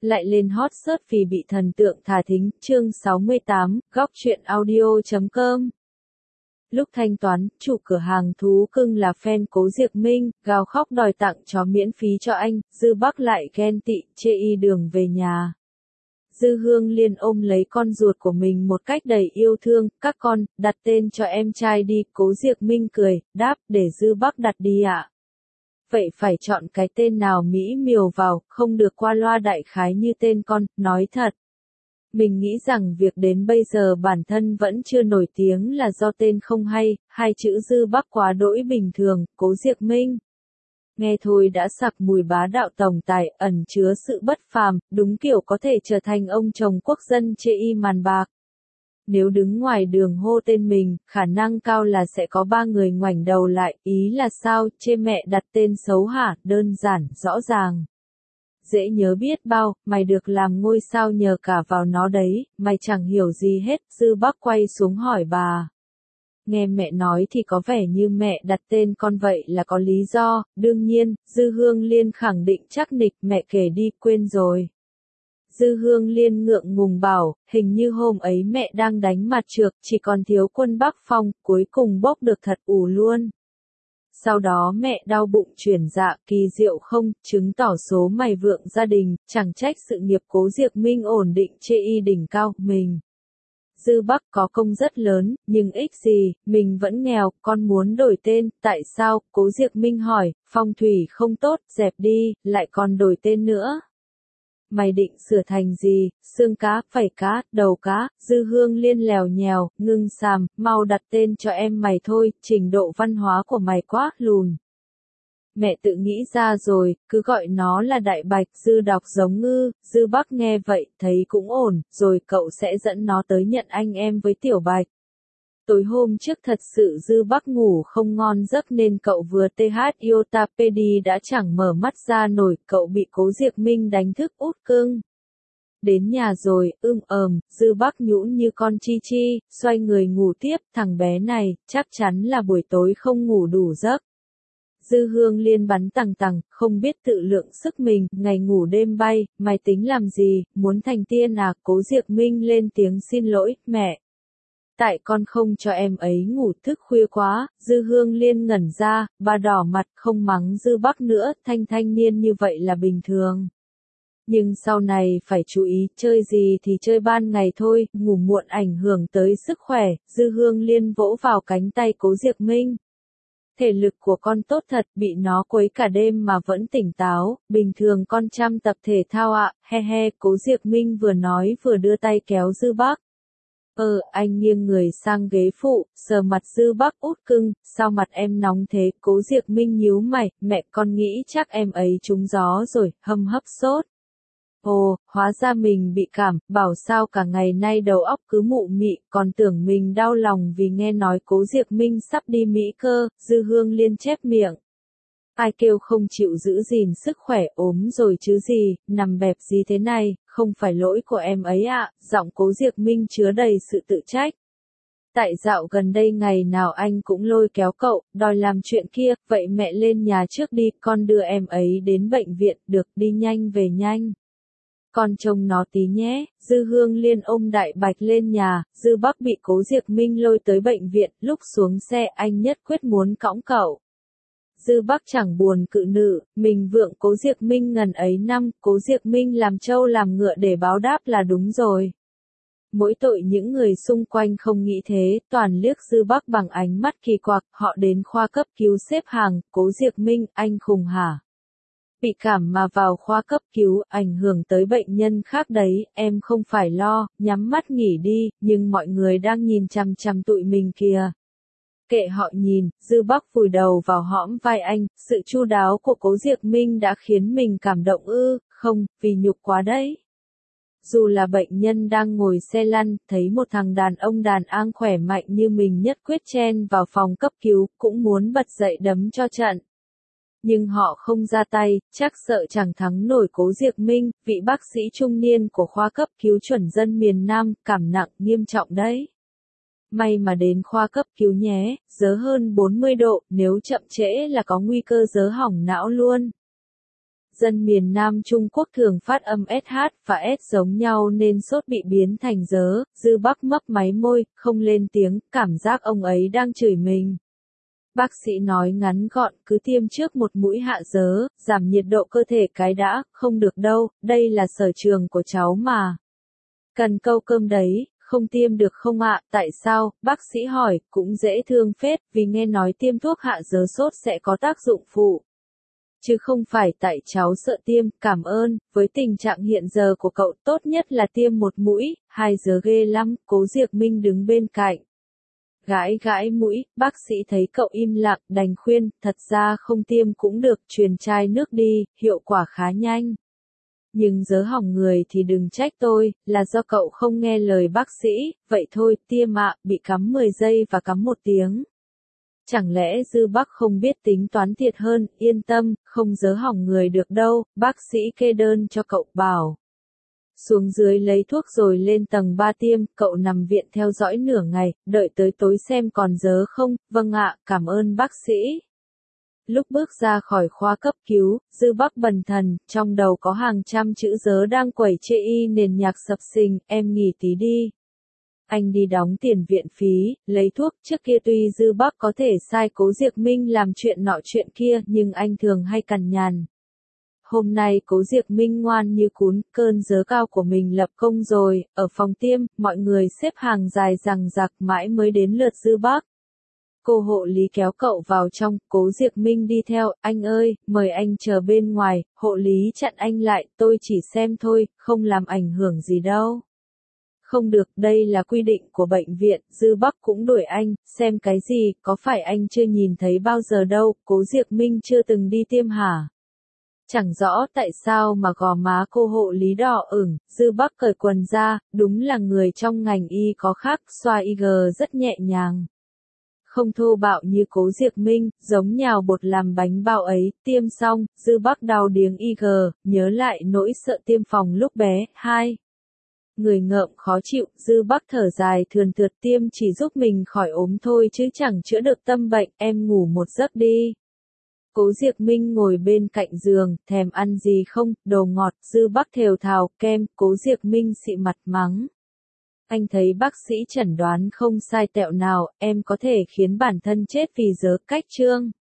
lại lên hot search vì bị thần tượng thả thính, chương 68, góc truyện audio.com. Lúc thanh toán, chủ cửa hàng thú cưng là fan Cố Diệc Minh, gào khóc đòi tặng chó miễn phí cho anh, Dư Bắc lại ghen tị, chê y đường về nhà. Dư Hương Liên ôm lấy con ruột của mình một cách đầy yêu thương, các con, đặt tên cho em trai đi, Cố Diệc Minh cười, đáp, để Dư Bắc đặt đi ạ. Vậy phải chọn cái tên nào mỹ miều vào, không được qua loa đại khái như tên con, nói thật. Mình nghĩ rằng việc đến bây giờ bản thân vẫn chưa nổi tiếng là do tên không hay, hai chữ Dư Bắc quá đỗi bình thường, Cố Diệc Minh. Nghe thôi đã sặc mùi bá đạo tổng tài, ẩn chứa sự bất phàm, đúng kiểu có thể trở thành ông chồng quốc dân chê y màn bạc. Nếu đứng ngoài đường hô tên mình, khả năng cao là sẽ có 3 người ngoảnh đầu lại, ý là sao, chê mẹ đặt tên xấu hả, đơn giản, rõ ràng. Dễ nhớ biết bao, mày được làm ngôi sao nhờ cả vào nó đấy, mày chẳng hiểu gì hết, Dư Bắc quay xuống hỏi bà. Nghe mẹ nói thì có vẻ như mẹ đặt tên con vậy là có lý do, đương nhiên, Dư Hương Liên khẳng định chắc nịch, mẹ kể đi, quên rồi. Dư Hương Liên ngượng ngùng bảo, hình như hôm ấy mẹ đang đánh mặt trược, chỉ còn thiếu Quân Bắc Phong, cuối cùng bốc được thật ủ luôn. Sau đó mẹ đau bụng chuyển dạ, kỳ diệu không, chứng tỏ số mày vượng gia đình, chẳng trách sự nghiệp Cố Diệc Minh ổn định chê y đỉnh cao, mình. Dư Bắc có công rất lớn, nhưng ích gì, mình vẫn nghèo, con muốn đổi tên, tại sao, Cố Diệc Minh hỏi, phong thủy không tốt, dẹp đi, lại còn đổi tên nữa. Mày định sửa thành gì, xương cá, phẩy cá, đầu cá, Dư Hương Liên lèo nhèo, ngưng sàm, mau đặt tên cho em mày thôi, trình độ văn hóa của mày quá lùn. Mẹ tự nghĩ ra rồi, cứ gọi nó là Đại Bạch, Dư đọc giống ngư, Dư Bắc nghe vậy, thấy cũng ổn, rồi cậu sẽ dẫn nó tới nhận anh em với Tiểu Bạch. Tối hôm trước thật sự Dư Bắc ngủ không ngon giấc nên cậu vừa TH-IOTA-PD đã chẳng mở mắt ra nổi, cậu bị Cố Diệc Minh đánh thức út cưng. Đến nhà rồi, Dư Bắc nhũn như con chi chi, xoay người ngủ tiếp, thằng bé này, chắc chắn là buổi tối không ngủ đủ giấc. Dư Hương Liên bắn tằng tằng, không biết tự lượng sức mình, ngày ngủ đêm bay, mày tính làm gì, muốn thành tiên à, Cố Diệc Minh lên tiếng xin lỗi, mẹ. Tại con không cho em ấy ngủ thức khuya quá, Dư Hương Liên ngẩn ra, bà đỏ mặt không mắng Dư Bắc nữa, thanh niên như vậy là bình thường. Nhưng sau này phải chú ý, chơi gì thì chơi ban ngày thôi, ngủ muộn ảnh hưởng tới sức khỏe, Dư Hương Liên vỗ vào cánh tay Cố Diệc Minh. Thể lực của con tốt thật, bị nó quấy cả đêm mà vẫn tỉnh táo, bình thường con chăm tập thể thao ạ, he he, Cố Diệc Minh vừa nói vừa đưa tay kéo Dư Bắc. Anh nghiêng người sang ghế phụ, sờ mặt Dư Bắc út cưng, sao mặt em nóng thế, Cố Diệc Minh nhíu mày, mẹ con nghĩ chắc em ấy trúng gió rồi, hâm hấp sốt. Ồ, hóa ra mình bị cảm, bảo sao cả ngày nay đầu óc cứ mụ mị, còn tưởng mình đau lòng vì nghe nói Cố Diệc Minh sắp đi Mỹ cơ, Dư Hương Liên chép miệng. Ai kêu không chịu giữ gìn sức khỏe ốm rồi chứ gì, nằm bẹp gì thế này, không phải lỗi của em ấy ạ, giọng Cố Diệc Minh chứa đầy sự tự trách. Tại dạo gần đây ngày nào anh cũng lôi kéo cậu, đòi làm chuyện kia, vậy mẹ lên nhà trước đi, con đưa em ấy đến bệnh viện, được, đi nhanh về nhanh. Con trông nó tí nhé, Dư Hương Liên ôm Đại Bạch lên nhà, Dư Bắc bị Cố Diệc Minh lôi tới bệnh viện, lúc xuống xe anh nhất quyết muốn cõng cậu. Dư Bắc chẳng buồn cự nữ, mình vượng Cố Diệc Minh ngần ấy năm, Cố Diệc Minh làm trâu làm ngựa để báo đáp là đúng rồi. Mỗi tội những người xung quanh không nghĩ thế, toàn liếc Dư Bắc bằng ánh mắt kỳ quặc, họ đến khoa cấp cứu xếp hàng, Cố Diệc Minh, anh khùng hả? Bị cảm mà vào khoa cấp cứu, ảnh hưởng tới bệnh nhân khác đấy, em không phải lo, nhắm mắt nghỉ đi, nhưng mọi người đang nhìn chằm chằm tụi mình kìa. Kệ họ nhìn, Dư Bắc vùi đầu vào hõm vai anh, sự chu đáo của Cố Diệc Minh đã khiến mình cảm động không, vì nhục quá đấy. Dù là bệnh nhân đang ngồi xe lăn, thấy một thằng đàn ông đàn ang khỏe mạnh như mình nhất quyết chen vào phòng cấp cứu, cũng muốn bật dậy đấm cho trận. Nhưng họ không ra tay, chắc sợ chẳng thắng nổi Cố Diệc Minh, vị bác sĩ trung niên của khoa cấp cứu chuẩn dân miền Nam, cảm nặng, nghiêm trọng đấy. May mà đến khoa cấp cứu nhé, dớ hơn 40 độ, nếu chậm trễ là có nguy cơ dớ hỏng não luôn. dân miền Nam Trung Quốc thường phát âm SH và S giống nhau nên sốt bị biến thành dớ, Dư Bắc mấp máy môi, không lên tiếng, cảm giác ông ấy đang chửi mình. Bác sĩ nói ngắn gọn, cứ tiêm trước một mũi hạ dớ, giảm nhiệt độ cơ thể cái đã, không được đâu, đây là sở trường của cháu mà. Cần câu cơm đấy, không tiêm được không ạ, tại sao, bác sĩ hỏi, cũng dễ thương phết, vì nghe nói tiêm thuốc hạ dớ sốt sẽ có tác dụng phụ. Chứ không phải tại cháu sợ tiêm, cảm ơn, với tình trạng hiện giờ của cậu tốt nhất là tiêm một mũi, 2 giờ ghê lắm, Cố Diệc Minh đứng bên cạnh. Gãi gãi mũi, bác sĩ thấy cậu im lặng, đành khuyên, thật ra không tiêm cũng được, truyền chai nước đi, hiệu quả khá nhanh. Nhưng dớ hỏng người thì đừng trách tôi, là do cậu không nghe lời bác sĩ, vậy thôi, tiêm ạ, bị cắm 10 giây và cắm 1 tiếng. Chẳng lẽ Dư Bắc không biết tính toán thiệt hơn, yên tâm, không dớ hỏng người được đâu, bác sĩ kê đơn cho cậu bảo. Xuống dưới lấy thuốc rồi lên tầng 3 tiêm, cậu nằm viện theo dõi nửa ngày, đợi tới tối xem còn dớ không, vâng ạ, cảm ơn bác sĩ. Lúc bước ra khỏi khoa cấp cứu, Dư Bắc bần thần, trong đầu có hàng trăm chữ dớ đang quẩy chê y nền nhạc sập sình, em nghỉ tí đi. Anh đi đóng tiền viện phí, lấy thuốc, trước kia tuy Dư Bắc có thể sai Cố Diệc Minh làm chuyện nọ chuyện kia nhưng anh thường hay cằn nhằn. Hôm nay Cố Diệc Minh ngoan như cún, cơn dớ cao của mình lập công rồi, ở phòng tiêm, mọi người xếp hàng dài dằng dặc mãi mới đến lượt Dư Bắc. Cô hộ lý kéo cậu vào trong, Cố Diệc Minh đi theo, anh ơi, mời anh chờ bên ngoài, hộ lý chặn anh lại, tôi chỉ xem thôi, không làm ảnh hưởng gì đâu. Không được, đây là quy định của bệnh viện, Dư Bắc cũng đuổi anh, xem cái gì, có phải anh chưa nhìn thấy bao giờ đâu, Cố Diệc Minh chưa từng đi tiêm hả? Chẳng rõ tại sao mà gò má cô hộ lý đỏ ửng, Dư Bắc cởi quần ra, đúng là người trong ngành y có khác, xoa IG rất nhẹ nhàng. Không thô bạo như Cố Diệc Minh, giống nhào bột làm bánh bao ấy, tiêm xong, Dư Bắc đau điếng IG, nhớ lại nỗi sợ tiêm phòng lúc bé, 2. Người ngợm khó chịu, Dư Bắc thở dài thườn thượt tiêm chỉ giúp mình khỏi ốm thôi chứ chẳng chữa được tâm bệnh, em ngủ một giấc đi. Cố Diệc Minh ngồi bên cạnh giường, thèm ăn gì không, đồ ngọt, Dư Bắc thều thào, kem, Cố Diệc Minh xị mặt mắng. Anh thấy bác sĩ chẩn đoán không sai tẹo nào, em có thể khiến bản thân chết vì dớ cách chương.